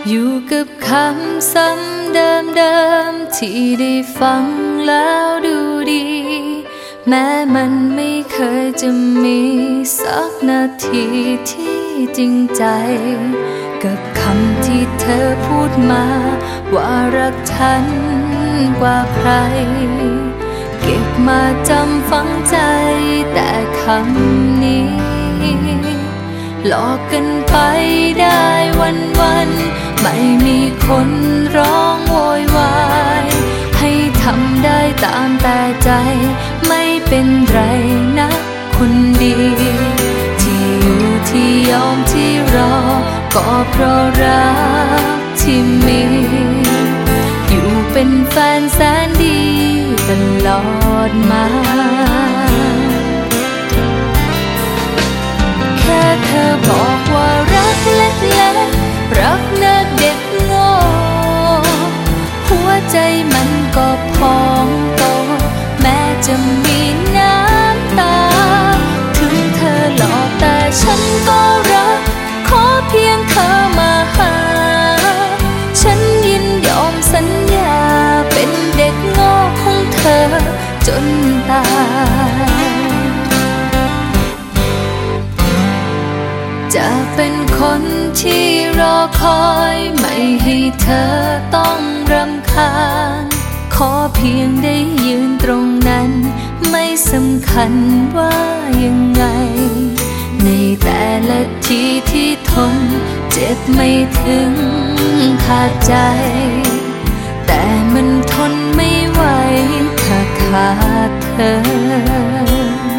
อยู่กับคำซ้ำเดิมๆที่ได้ฟังแล้วดูดีแม้มันไม่เคยจะมีสักนาทีที่จริงใจกับคำที่เธอพูดมาว่ารักฉันกว่าใครเก็บมาจำฝังใจแต่คำนี้หลอกกันไปได้วันไม่มีคนร้องโวยวายให้ทำได้ตามแต่ใจไม่เป็นไรนะคนดีที่อยู่ที่ยอมที่รอก็เพราะรักที่มีอยู่เป็นแฟนแสนดีตลอดมาแค่เธอบอกว่ารักเล็กๆรักนะเด็กโง่หัวใจมันก็พองโตแม้จะมีน้ำตาถึงเธอหลอกแต่ฉันก็รักขอเพียงเธอมาหาฉันยินยอมสัญญาเป็นเด็กโง่ของเธอจนตายจะเป็นคนที่รอคอยไม่ให้เธอต้องรำคาญขอเพียงได้ยืนตรงนั้นไม่สำคัญว่ายังไงในแต่ละทีที่ทนเจ็บไม่ถึงขาดใจแต่มันทนไม่ไหวถ้าขาดเธอ